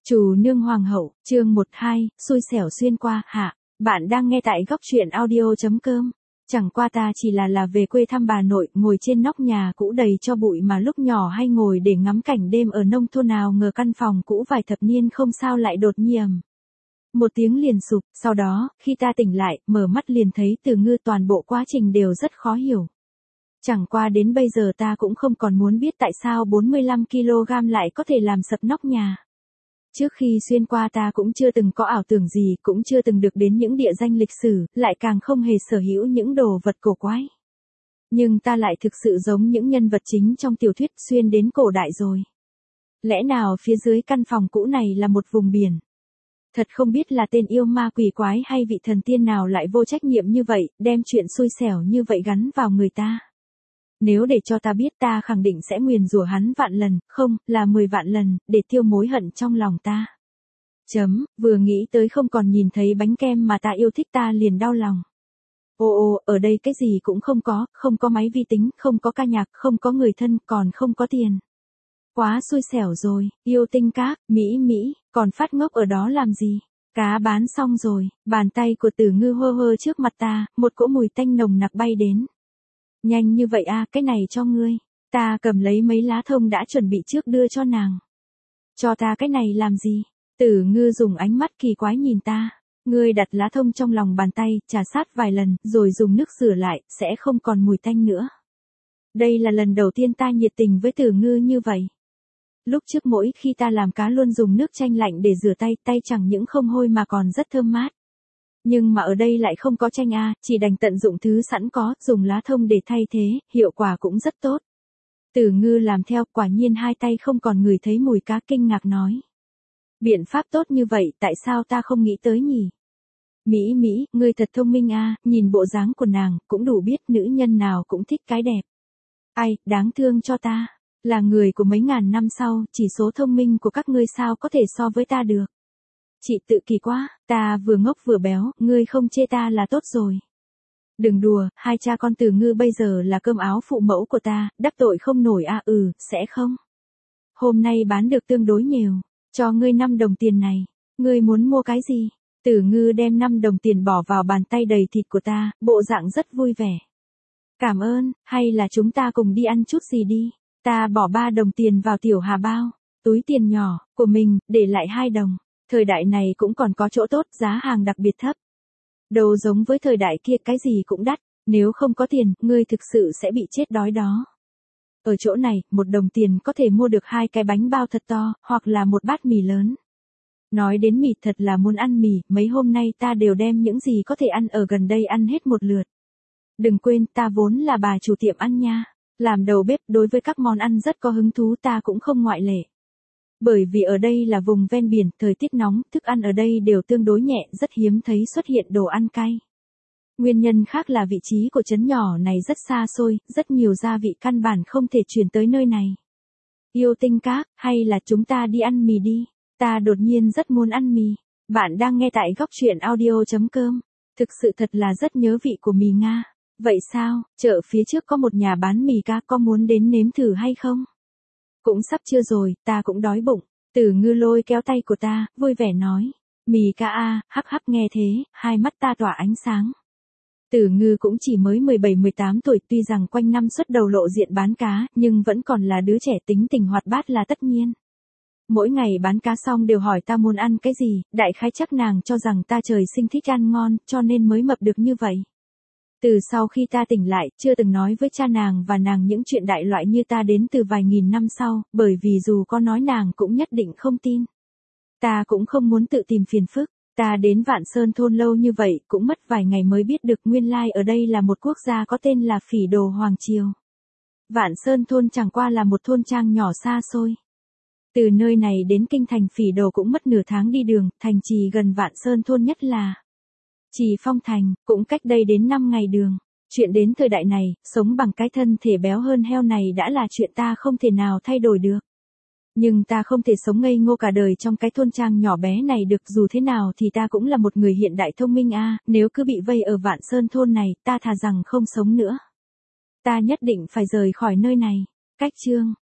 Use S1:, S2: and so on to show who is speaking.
S1: Trù nương hoàng hậu, chương 12, xui xẻo xuyên qua, hạ. Bạn đang nghe tại góc truyện audio.com. Chẳng qua ta chỉ là về quê thăm bà nội, ngồi trên nóc nhà cũ đầy cho bụi mà lúc nhỏ hay ngồi để ngắm cảnh đêm ở nông thôn, nào ngờ căn phòng cũ vài thập niên không sao lại đột nhiên một tiếng liền sụp. Sau đó, khi ta tỉnh lại, mở mắt liền thấy Từ Ngư. Toàn bộ quá trình đều rất khó hiểu. Chẳng qua đến bây giờ ta cũng không còn muốn biết tại sao 45 kg lại có thể làm sập nóc nhà. Trước khi xuyên qua ta cũng chưa từng có ảo tưởng gì, cũng chưa từng được đến những địa danh lịch sử, lại càng không hề sở hữu những đồ vật cổ quái. Nhưng ta lại thực sự giống những nhân vật chính trong tiểu thuyết, xuyên đến cổ đại rồi. Lẽ nào phía dưới căn phòng cũ này là một vùng biển? Thật không biết là tên yêu ma quỷ quái hay vị thần tiên nào lại vô trách nhiệm như vậy, đem chuyện xui xẻo như vậy gắn vào người ta. Nếu để cho ta biết, ta khẳng định sẽ nguyền rủa hắn vạn lần, không, là 10 vạn lần, để tiêu mối hận trong lòng ta. Vừa nghĩ tới không còn nhìn thấy bánh kem mà ta yêu thích ta liền đau lòng. Ồ, ở đây cái gì cũng không có máy vi tính, không có ca nhạc, không có người thân, còn không có tiền. Quá xui xẻo rồi, yêu tinh các, Mỹ, còn phát ngốc ở đó làm gì? Cá bán xong rồi, bàn tay của Từ Ngư hơ trước mặt ta, một cỗ mùi tanh nồng nặc bay đến. Nhanh như vậy à, cái này cho ngươi. Ta cầm lấy mấy lá thông đã chuẩn bị trước đưa cho nàng. Cho ta cái này làm gì? Từ Ngư dùng ánh mắt kỳ quái nhìn ta. Ngươi đặt lá thông trong lòng bàn tay, trà sát vài lần, rồi dùng nước rửa lại, sẽ không còn mùi tanh nữa. Đây là lần đầu tiên ta nhiệt tình với Từ Ngư như vậy. Lúc trước mỗi khi ta làm cá luôn dùng nước chanh lạnh để rửa tay, tay chẳng những không hôi mà còn rất thơm mát. Nhưng mà ở đây lại không có chanh a, chỉ đành tận dụng thứ sẵn có, dùng lá thông để thay thế, hiệu quả cũng rất tốt. Từ Ngư làm theo, quả nhiên hai tay không còn ngửi thấy mùi cá, kinh ngạc nói. Biện pháp tốt như vậy, tại sao ta không nghĩ tới nhỉ? Mỹ, ngươi thật thông minh a, nhìn bộ dáng của nàng, cũng đủ biết nữ nhân nào cũng thích cái đẹp. Ai, đáng thương cho ta, là người của mấy ngàn năm sau, chỉ số thông minh của các ngươi sao có thể so với ta được. Chị tự kỳ quá, ta vừa ngốc vừa béo, ngươi không chê ta là tốt rồi. Đừng đùa, hai cha con Từ Ngư bây giờ là cơm áo phụ mẫu của ta, đắc tội không nổi à, sẽ không. Hôm nay bán được tương đối nhiều, cho ngươi 5 đồng tiền này, ngươi muốn mua cái gì? Từ Ngư đem 5 đồng tiền bỏ vào bàn tay đầy thịt của ta, bộ dạng rất vui vẻ. Cảm ơn, hay là chúng ta cùng đi ăn chút gì đi? Ta bỏ 3 đồng tiền vào tiểu hà bao, túi tiền nhỏ của mình, để lại 2 đồng. Thời đại này cũng còn có chỗ tốt, giá hàng đặc biệt thấp. Đâu giống với thời đại kia, cái gì cũng đắt, nếu không có tiền, ngươi thực sự sẽ bị chết đói đó. Ở chỗ này, 1 đồng tiền có thể mua được 2 cái bánh bao thật to, hoặc là một bát mì lớn. Nói đến mì, thật là muốn ăn mì, mấy hôm nay ta đều đem những gì có thể ăn ở gần đây ăn hết một lượt. Đừng quên, ta vốn là bà chủ tiệm ăn nha. Làm đầu bếp, đối với các món ăn rất có hứng thú, ta cũng không ngoại lệ. Bởi vì ở đây là vùng ven biển, thời tiết nóng, thức ăn ở đây đều tương đối nhẹ, rất hiếm thấy xuất hiện đồ ăn cay. Nguyên nhân khác là vị trí của trấn nhỏ này rất xa xôi, rất nhiều gia vị căn bản không thể chuyển tới nơi này. Yêu tinh các, hay là chúng ta đi ăn mì đi? Ta đột nhiên rất muốn ăn mì. Bạn đang nghe tại góc truyện audio.com. Thực sự thật là rất nhớ vị của mì Nga. Vậy sao, chợ phía trước có một nhà bán mì cá, có muốn đến nếm thử hay không? Cũng sắp trưa rồi, ta cũng đói bụng. Từ Ngư lôi kéo tay của ta, vui vẻ nói. Mì cá a, hắc nghe thế, hai mắt ta tỏa ánh sáng. Từ Ngư cũng chỉ mới 17-18 tuổi, tuy rằng quanh năm xuất đầu lộ diện bán cá, nhưng vẫn còn là đứa trẻ, tính tình hoạt bát là tất nhiên. Mỗi ngày bán cá xong đều hỏi ta muốn ăn cái gì, đại khái chắc nàng cho rằng ta trời sinh thích ăn ngon, cho nên mới mập được như vậy. Từ sau khi ta tỉnh lại, chưa từng nói với cha nàng và nàng những chuyện đại loại như ta đến từ vài nghìn năm sau, bởi vì dù có nói nàng cũng nhất định không tin. Ta cũng không muốn tự tìm phiền phức, ta đến Vạn Sơn thôn lâu như vậy, cũng mất vài ngày mới biết được nguyên lai ở đây là một quốc gia có tên là Phỉ Đồ Hoàng Triều. Vạn Sơn thôn chẳng qua là một thôn trang nhỏ xa xôi. Từ nơi này đến kinh thành Phỉ Đồ cũng mất nửa tháng đi đường, thành trì gần Vạn Sơn thôn nhất là Trì Phong Thành, cũng cách đây đến 5 ngày đường. Chuyện đến thời đại này, sống bằng cái thân thể béo hơn heo này đã là chuyện ta không thể nào thay đổi được. Nhưng ta không thể sống ngây ngô cả đời trong cái thôn trang nhỏ bé này được, dù thế nào thì ta cũng là một người hiện đại thông minh a, nếu cứ bị vây ở Vạn Sơn thôn này, ta thà rằng không sống nữa. Ta nhất định phải rời khỏi nơi này. Cách chương